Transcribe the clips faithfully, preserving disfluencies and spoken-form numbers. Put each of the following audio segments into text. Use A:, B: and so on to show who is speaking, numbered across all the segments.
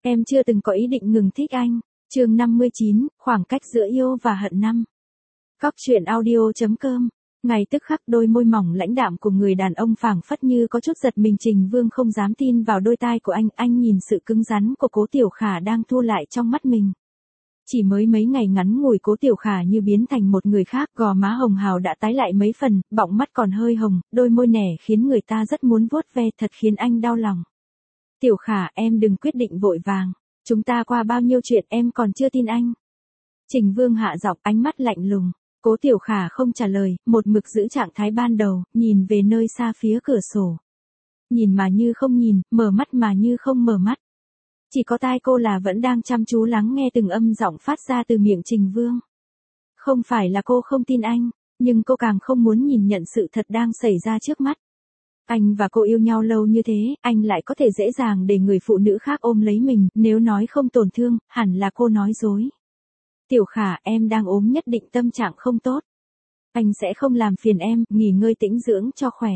A: Em chưa từng có ý định ngừng thích anh. Chương năm mươi chín, khoảng cách giữa yêu và hận năm. Góc truyện audio.com. Ngay tức khắc đôi môi mỏng lãnh đạm của người đàn ông phảng phất như có chút giật mình. Trình Vương không dám tin vào đôi tai của anh, anh nhìn sự cứng rắn của Cố Tiểu Khả đang thu lại trong mắt mình. Chỉ mới mấy ngày ngắn ngủi Cố Tiểu Khả như biến thành một người khác, gò má hồng hào đã tái lại mấy phần, bọng mắt còn hơi hồng, đôi môi nẻ khiến người ta rất muốn vuốt ve, thật khiến anh đau lòng. Tiểu Khả, em đừng quyết định vội vàng. Chúng ta qua bao nhiêu chuyện em còn chưa tin anh. Trình Vương hạ giọng, ánh mắt lạnh lùng. Cố Tiểu Khả không trả lời, một mực giữ trạng thái ban đầu, nhìn về nơi xa phía cửa sổ. Nhìn mà như không nhìn, mở mắt mà như không mở mắt. Chỉ có tai cô là vẫn đang chăm chú lắng nghe từng âm giọng phát ra từ miệng Trình Vương. Không phải là cô không tin anh, nhưng cô càng không muốn nhìn nhận sự thật đang xảy ra trước mắt. Anh và cô yêu nhau lâu như thế, anh lại có thể dễ dàng để người phụ nữ khác ôm lấy mình, nếu nói không tổn thương, hẳn là cô nói dối. Tiểu Khả, em đang ốm, nhất định tâm trạng không tốt. Anh sẽ không làm phiền em, nghỉ ngơi tĩnh dưỡng cho khỏe.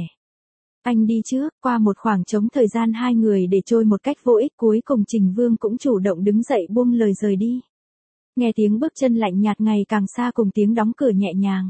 A: Anh đi trước, qua một khoảng trống thời gian hai người để trôi một cách vô ích, cuối cùng Trình Vương cũng chủ động đứng dậy buông lời rời đi. Nghe tiếng bước chân lạnh nhạt ngày càng xa cùng tiếng đóng cửa nhẹ nhàng.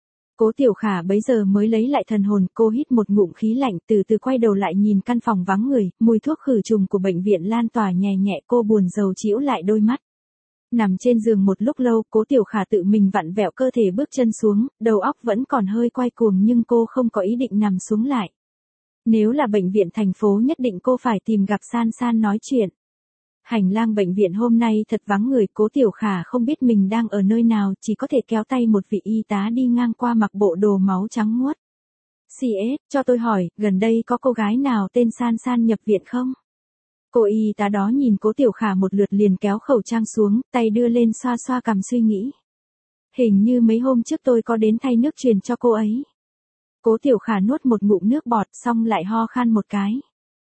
A: Cố Tiểu Khả bấy giờ mới lấy lại thần hồn, cô hít một ngụm khí lạnh, từ từ quay đầu lại nhìn căn phòng vắng người, mùi thuốc khử trùng của bệnh viện lan tỏa nhẹ nhẹ, cô buồn rầu trĩu lại đôi mắt. Nằm trên giường một lúc lâu, Cố Tiểu Khả tự mình vặn vẹo cơ thể bước chân xuống, đầu óc vẫn còn hơi quay cuồng nhưng cô không có ý định nằm xuống lại. Nếu là bệnh viện thành phố nhất định cô phải tìm gặp San San nói chuyện. Hành lang bệnh viện hôm nay thật vắng người, Cố Tiểu Khả không biết mình đang ở nơi nào, chỉ có thể kéo tay một vị y tá đi ngang qua mặc bộ đồ máu trắng muốt. xê ét, cho tôi hỏi, gần đây có cô gái nào tên San San nhập viện không? Cô y tá đó nhìn Cố Tiểu Khả một lượt liền kéo khẩu trang xuống, tay đưa lên xoa xoa cằm suy nghĩ. Hình như mấy hôm trước tôi có đến thay nước truyền cho cô ấy. Cố Tiểu Khả nuốt một ngụm nước bọt xong lại ho khan một cái.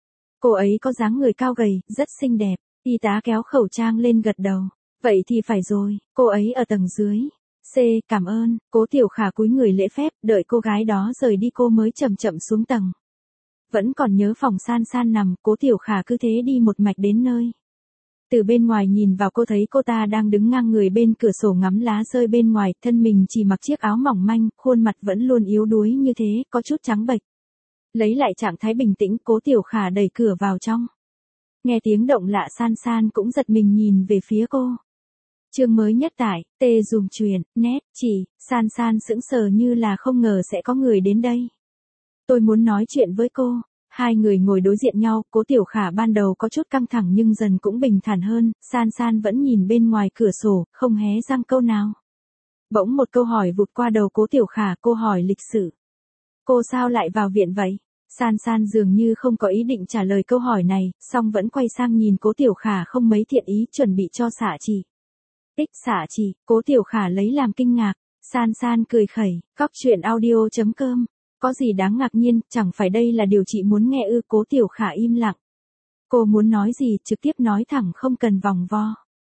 A: Cô ấy có dáng người cao gầy, rất xinh đẹp. Y tá kéo khẩu trang lên gật đầu. Vậy thì phải rồi, cô ấy ở tầng dưới. C, cảm ơn. Cố Tiểu Khả cúi người lễ phép, đợi cô gái đó rời đi cô mới chậm chậm xuống tầng. Vẫn còn nhớ phòng San San nằm, Cố Tiểu Khả cứ thế đi một mạch đến nơi. Từ bên ngoài nhìn vào cô thấy cô ta đang đứng ngang người bên cửa sổ ngắm lá rơi bên ngoài, thân mình chỉ mặc chiếc áo mỏng manh, khuôn mặt vẫn luôn yếu đuối như thế, có chút trắng bệch. Lấy lại trạng thái bình tĩnh, Cố Tiểu Khả đẩy cửa vào trong. Nghe tiếng động lạ, San San cũng giật mình nhìn về phía cô. Chương mới nhất tại, tê dùm truyền, net, chỉ, San San sững sờ như là không ngờ sẽ có người đến đây. Tôi muốn nói chuyện với cô. Hai người ngồi đối diện nhau, Cố Tiểu Khả ban đầu có chút căng thẳng nhưng dần cũng bình thản hơn, San San vẫn nhìn bên ngoài cửa sổ, không hé răng câu nào. Bỗng một câu hỏi vụt qua đầu Cố Tiểu Khả, cô hỏi lịch sự. Cô sao lại vào viện vậy? San San dường như không có ý định trả lời câu hỏi này, song vẫn quay sang nhìn Cố Tiểu Khả không mấy thiện ý, chuẩn bị cho xạ trị. Tích xạ trị, Cố Tiểu Khả lấy làm kinh ngạc. San San cười khẩy, góc truyện audio.com. Có gì đáng ngạc nhiên, chẳng phải đây là điều chị muốn nghe ư? Cố Tiểu Khả im lặng. Cô muốn nói gì, trực tiếp nói thẳng không cần vòng vo.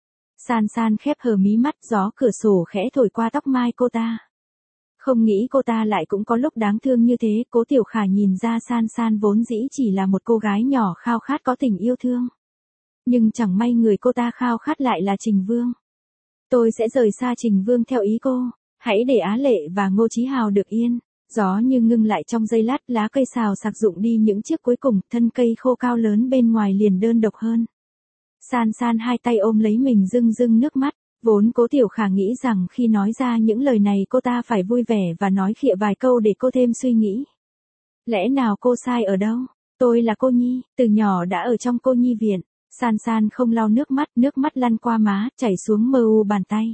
A: San San khép hờ mí mắt, gió cửa sổ khẽ thổi qua tóc mai cô ta. Không nghĩ cô ta lại cũng có lúc đáng thương như thế, Cố Tiểu Khả nhìn ra San San vốn dĩ chỉ là một cô gái nhỏ khao khát có tình yêu thương. Nhưng chẳng may người cô ta khao khát lại là Trình Vương. Tôi sẽ rời xa Trình Vương theo ý cô, hãy để Á Lệ và Ngô Chí Hào được yên. Gió như ngưng lại trong giây lát, lá cây xào xạc rụng đi những chiếc cuối cùng, thân cây khô cao lớn bên ngoài liền đơn độc hơn. San San hai tay ôm lấy mình rưng rưng nước mắt, vốn Cố Tiểu Khả nghĩ rằng khi nói ra những lời này cô ta phải vui vẻ và nói khịa vài câu để cô thêm suy nghĩ. Lẽ nào cô sai ở đâu? Tôi là cô nhi, từ nhỏ đã ở trong cô nhi viện. San San không lau nước mắt, nước mắt lăn qua má, chảy xuống mờ u bàn tay.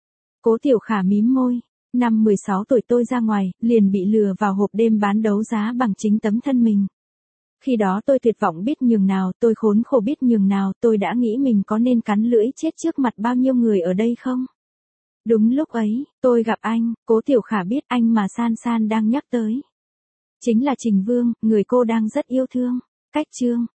A: Cố Tiểu Khả mím môi. Năm mười sáu tuổi tôi ra ngoài, liền bị lừa vào hộp đêm bán đấu giá bằng chính tấm thân mình. Khi đó tôi tuyệt vọng biết nhường nào, tôi khốn khổ biết nhường nào, tôi đã nghĩ mình có nên cắn lưỡi chết trước mặt bao nhiêu người ở đây không? Đúng lúc ấy, tôi gặp anh, Cố Tiểu Khả biết anh mà San San đang nhắc tới. Chính là Trình Vương, người cô đang rất yêu thương. Cách chương.